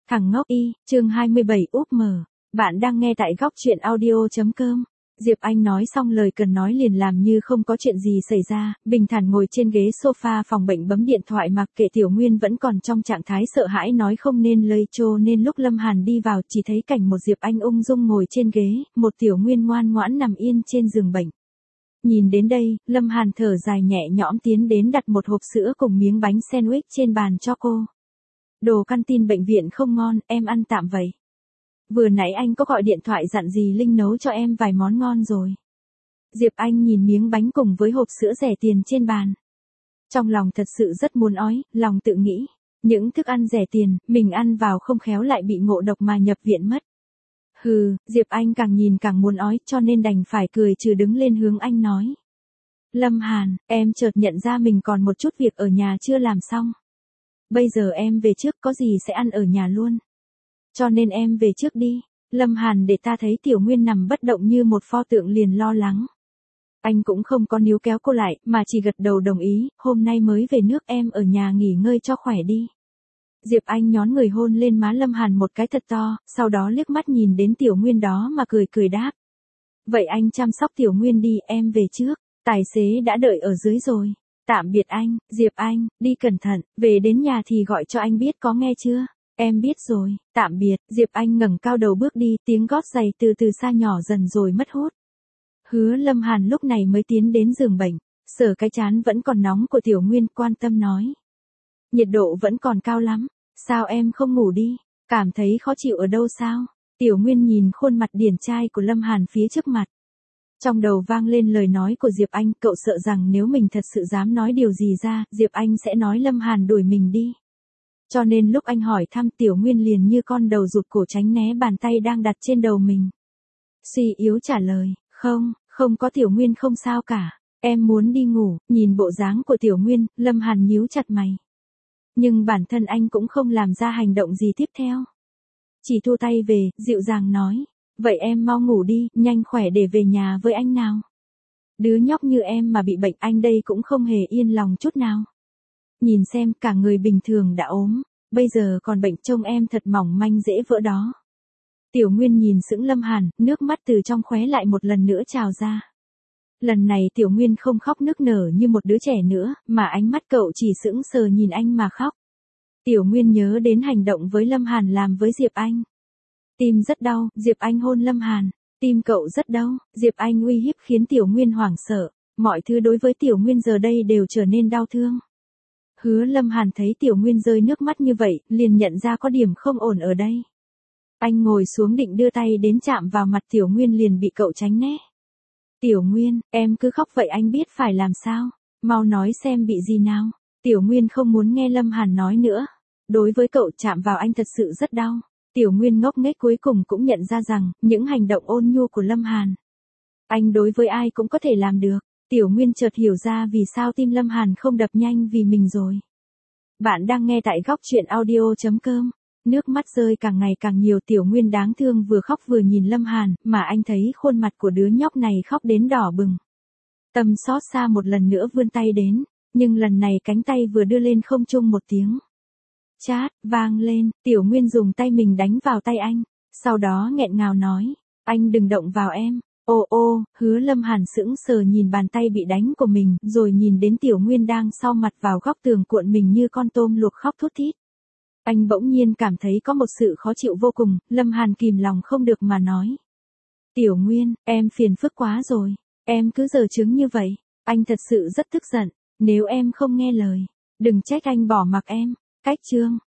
Thằng ngốc y, chương 27 úp mở. Bạn đang nghe tại góc truyện audio.com. Diệp Anh nói xong lời cần nói liền làm như không có chuyện gì xảy ra, bình thản ngồi trên ghế sofa phòng bệnh bấm điện thoại mặc kệ Tiểu Nguyên vẫn còn trong trạng thái sợ hãi nói không nên lời cho nên lúc Lâm Hàn đi vào chỉ thấy cảnh một Diệp Anh ung dung ngồi trên ghế, một Tiểu Nguyên ngoan ngoãn nằm yên trên giường bệnh. Nhìn đến đây, Lâm Hàn thở dài nhẹ nhõm tiến đến đặt một hộp sữa cùng miếng bánh sandwich trên bàn cho cô. Đồ canteen bệnh viện không ngon, em ăn tạm vậy. Vừa nãy anh có gọi điện thoại dặn dì Linh nấu cho em vài món ngon rồi. Diệp Anh nhìn miếng bánh cùng với hộp sữa rẻ tiền trên bàn. Trong lòng thật sự rất muốn ói, lòng tự nghĩ. Những thức ăn rẻ tiền, mình ăn vào không khéo lại bị ngộ độc mà nhập viện mất. Hừ, Diệp Anh càng nhìn càng muốn ói cho nên đành phải cười trừ đứng lên hướng anh nói. Lâm Hàn, em chợt nhận ra mình còn một chút việc ở nhà chưa làm xong. Bây giờ em về trước có gì sẽ ăn ở nhà luôn. Cho nên em về trước đi. Lâm Hàn để ta thấy Tiểu Nguyên nằm bất động như một pho tượng liền lo lắng. Anh cũng không có níu kéo cô lại mà chỉ gật đầu đồng ý, hôm nay mới về nước em ở nhà nghỉ ngơi cho khỏe đi. Diệp Anh nhón người hôn lên má Lâm Hàn một cái thật to, sau đó liếc mắt nhìn đến Tiểu Nguyên đó mà cười cười đáp. Vậy anh chăm sóc Tiểu Nguyên đi, em về trước, tài xế đã đợi ở dưới rồi. Tạm biệt anh, Diệp Anh, đi cẩn thận, về đến nhà thì gọi cho anh biết có nghe chưa? Em biết rồi, tạm biệt, Diệp Anh ngẩng cao đầu bước đi, tiếng gót giày từ từ xa nhỏ dần rồi mất hút. Hứa Lâm Hàn lúc này mới tiến đến giường bệnh, sờ cái trán vẫn còn nóng của Tiểu Nguyên quan tâm nói. Nhiệt độ vẫn còn cao lắm, sao em không ngủ đi, cảm thấy khó chịu ở đâu sao? Tiểu Nguyên nhìn khuôn mặt điển trai của Lâm Hàn phía trước mặt. Trong đầu vang lên lời nói của Diệp Anh, cậu sợ rằng nếu mình thật sự dám nói điều gì ra, Diệp Anh sẽ nói Lâm Hàn đuổi mình đi. Cho nên lúc anh hỏi thăm Tiểu Nguyên liền như con đầu rụt cổ tránh né bàn tay đang đặt trên đầu mình. Suy yếu trả lời, không có Tiểu Nguyên không sao cả, em muốn đi ngủ, nhìn bộ dáng của Tiểu Nguyên, Lâm Hàn nhíu chặt mày. Nhưng bản thân anh cũng không làm ra hành động gì tiếp theo. Chỉ thu tay về, dịu dàng nói, vậy em mau ngủ đi, nhanh khỏe để về nhà với anh nào. Đứa nhóc như em mà bị bệnh anh đây cũng không hề yên lòng chút nào. Nhìn xem cả người bình thường đã ốm, bây giờ còn bệnh trông em thật mỏng manh dễ vỡ đó. Tiểu Nguyên nhìn sững Lâm Hàn, nước mắt từ trong khóe lại một lần nữa trào ra. Lần này Tiểu Nguyên không khóc nức nở như một đứa trẻ nữa, mà ánh mắt cậu chỉ sững sờ nhìn anh mà khóc. Tiểu Nguyên nhớ đến hành động với Lâm Hàn làm với Diệp Anh. Tim rất đau, Diệp Anh hôn Lâm Hàn. Tim cậu rất đau, Diệp Anh uy hiếp khiến Tiểu Nguyên hoảng sợ. Mọi thứ đối với Tiểu Nguyên giờ đây đều trở nên đau thương. Hứa Lâm Hàn thấy Tiểu Nguyên rơi nước mắt như vậy, liền nhận ra có điểm không ổn ở đây. Anh ngồi xuống định đưa tay đến chạm vào mặt Tiểu Nguyên liền bị cậu tránh né. Tiểu Nguyên, em cứ khóc vậy anh biết phải làm sao? Mau nói xem bị gì nào? Tiểu Nguyên không muốn nghe Lâm Hàn nói nữa. Đối với cậu chạm vào anh thật sự rất đau. Tiểu Nguyên ngốc nghếch cuối cùng cũng nhận ra rằng, những hành động ôn nhu của Lâm Hàn. Anh đối với ai cũng có thể làm được. Tiểu Nguyên chợt hiểu ra vì sao tim Lâm Hàn không đập nhanh vì mình rồi. Bạn đang nghe tại góc truyện audio.com. Nước mắt rơi càng ngày càng nhiều, Tiểu Nguyên đáng thương vừa khóc vừa nhìn Lâm Hàn, mà anh thấy khuôn mặt của đứa nhóc này khóc đến đỏ bừng. Tâm xót xa một lần nữa vươn tay đến, nhưng lần này cánh tay vừa đưa lên không trung một tiếng. Chát, vang lên, Tiểu Nguyên dùng tay mình đánh vào tay anh, sau đó nghẹn ngào nói, anh đừng động vào em. Ô, Hứa Lâm Hàn sững sờ nhìn bàn tay bị đánh của mình, rồi nhìn đến Tiểu Nguyên đang sau mặt vào góc tường cuộn mình như con tôm luộc khóc thút thít. Anh bỗng nhiên cảm thấy có một sự khó chịu vô cùng, Lâm Hàn kìm lòng không được mà nói. Tiểu Nguyên, em phiền phức quá rồi, em cứ giở trứng như vậy, anh thật sự rất tức giận, nếu em không nghe lời, đừng trách anh bỏ mặc em. Cách chương